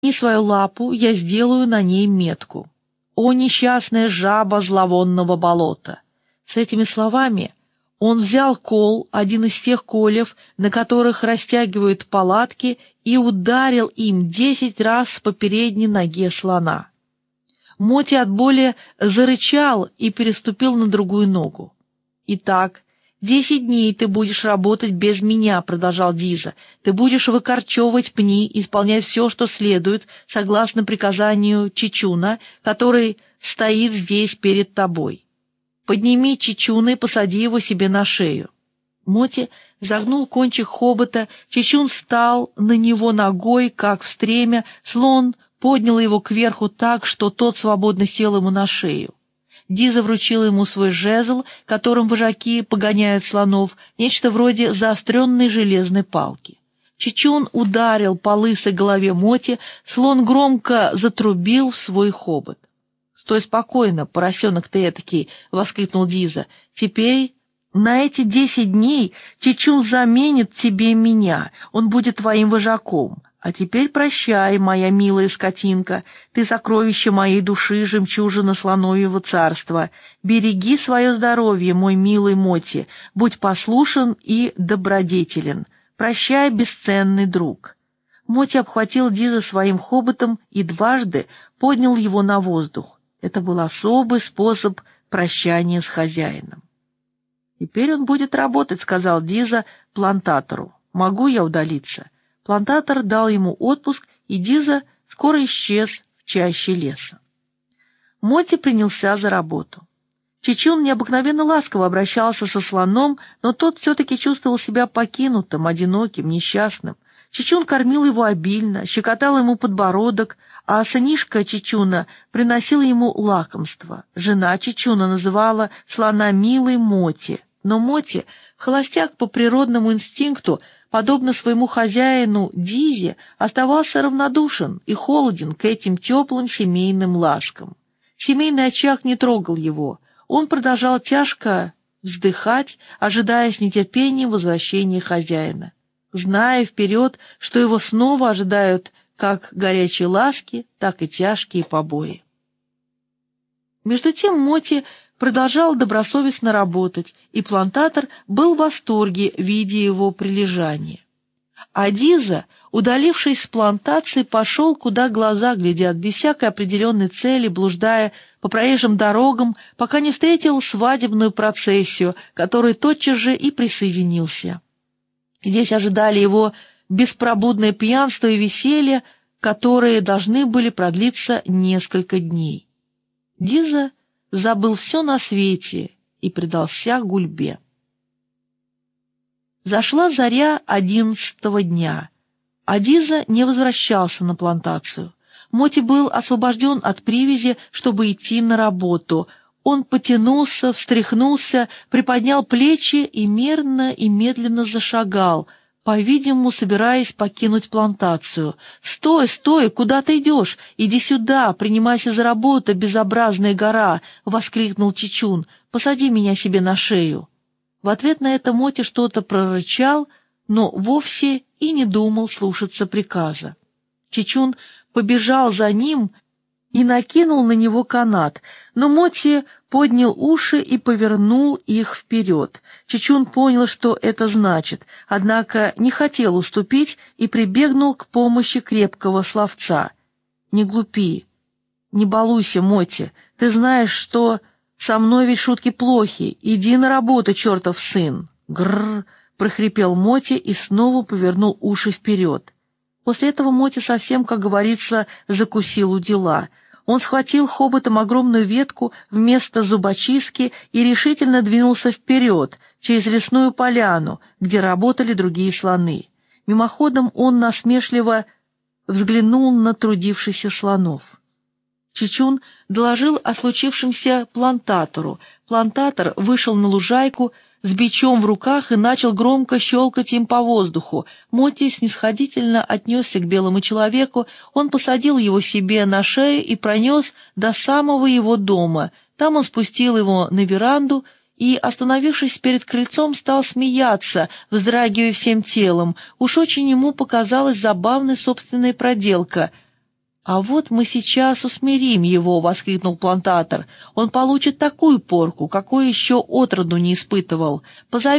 и свою лапу, я сделаю на ней метку. О, несчастная жаба зловонного болота!» С этими словами он взял кол, один из тех колев, на которых растягивают палатки, и ударил им 10 раз по передней ноге слона. Моти от боли зарычал и переступил на другую ногу. «Итак, 10 дней ты будешь работать без меня», — продолжал Диза. «Ты будешь выкорчевывать пни, исполнять все, что следует, согласно приказанию Чичуна, который стоит здесь перед тобой. Подними Чичуна и посади его себе на шею». Моти загнул кончик хобота, Чичун встал на него ногой, как в стремя, слон поднял его кверху так, что тот свободно сел ему на шею. Диза вручил ему свой жезл, которым вожаки погоняют слонов, нечто вроде заостренной железной палки. Чичун ударил по лысой голове Моти, слон громко затрубил в свой хобот. «Стой спокойно, поросенок ты этакий!» — воскликнул Диза. «Теперь на эти 10 дней Чичун заменит тебе меня, он будет твоим вожаком. А теперь прощай, моя милая скотинка, ты сокровище моей души, жемчужина слоновьего царства. Береги свое здоровье, мой милый Моти, будь послушен и добродетелен. Прощай, бесценный друг». Моти обхватил Диза своим хоботом и дважды поднял его на воздух. Это был особый способ прощания с хозяином. «Теперь он будет работать», — сказал Диза плантатору. «Могу я удалиться?» Плантатор дал ему отпуск, и Диза скоро исчез в чаще леса. Моти принялся за работу. Чичун необыкновенно ласково обращался со слоном, но тот все-таки чувствовал себя покинутым, одиноким, несчастным. Чичун кормил его обильно, щекотал ему подбородок, а сынишка Чичуна приносил ему лакомство. Жена Чичуна называла слона милый Моти, но Моти, холостяк по природному инстинкту, подобно своему хозяину Дизе, оставался равнодушен и холоден к этим теплым семейным ласкам. Семейный очаг не трогал его. Он продолжал тяжко вздыхать, ожидая с нетерпением возвращения хозяина, зная вперед, что его снова ожидают как горячие ласки, так и тяжкие побои. Между тем Моти продолжал добросовестно работать, и плантатор был в восторге, видя его прилежание. А Диза, удалившись с плантации, пошел, куда глаза глядят, без всякой определенной цели, блуждая по проезжим дорогам, пока не встретил свадебную процессию, к которой тотчас же и присоединился. Здесь ожидали его беспробудное пьянство и веселье, которые должны были продлиться несколько дней. Диза забыл все на свете и предался гульбе. Зашла заря 11-го дня, а Диза не возвращался на плантацию. Моти был освобожден от привязи, чтобы идти на работу. Он потянулся, встряхнулся, приподнял плечи и мерно и медленно зашагал, по-видимому, собираясь покинуть плантацию. «Стой, стой! Куда ты идешь? Иди сюда! Принимайся за работу, безобразная гора!» — воскликнул Чичун. «Посади меня себе на шею!» В ответ на это Моти что-то прорычал, но вовсе и не думал слушаться приказа. Чичун побежал за ним и накинул на него канат, но Моти поднял уши и повернул их вперед. Чичун понял, что это значит, однако не хотел уступить и прибегнул к помощи крепкого словца. «Не глупи, не балуйся, Моти, ты знаешь, что со мной ведь шутки плохи, иди на работу, чертов сын!» «Грррр!» — прохрипел Моти и снова повернул уши вперед. После этого Моти совсем, как говорится, закусил у дела. Он схватил хоботом огромную ветку вместо зубочистки и решительно двинулся вперед, через лесную поляну, где работали другие слоны. Мимоходом он насмешливо взглянул на трудившихся слонов. Чичун доложил о случившемся плантатору. Плантатор вышел на лужайку с бичом в руках и начал громко щелкать им по воздуху. Моти снисходительно отнесся к белому человеку, он посадил его себе на шею и пронес до самого его дома. Там он спустил его на веранду и, остановившись перед крыльцом, стал смеяться, вздрагивая всем телом. Уж очень ему показалась забавной собственная проделка. «А вот мы сейчас усмирим его», — воскликнул плантатор. «Он получит такую порку, какой еще отроду не испытывал. Позови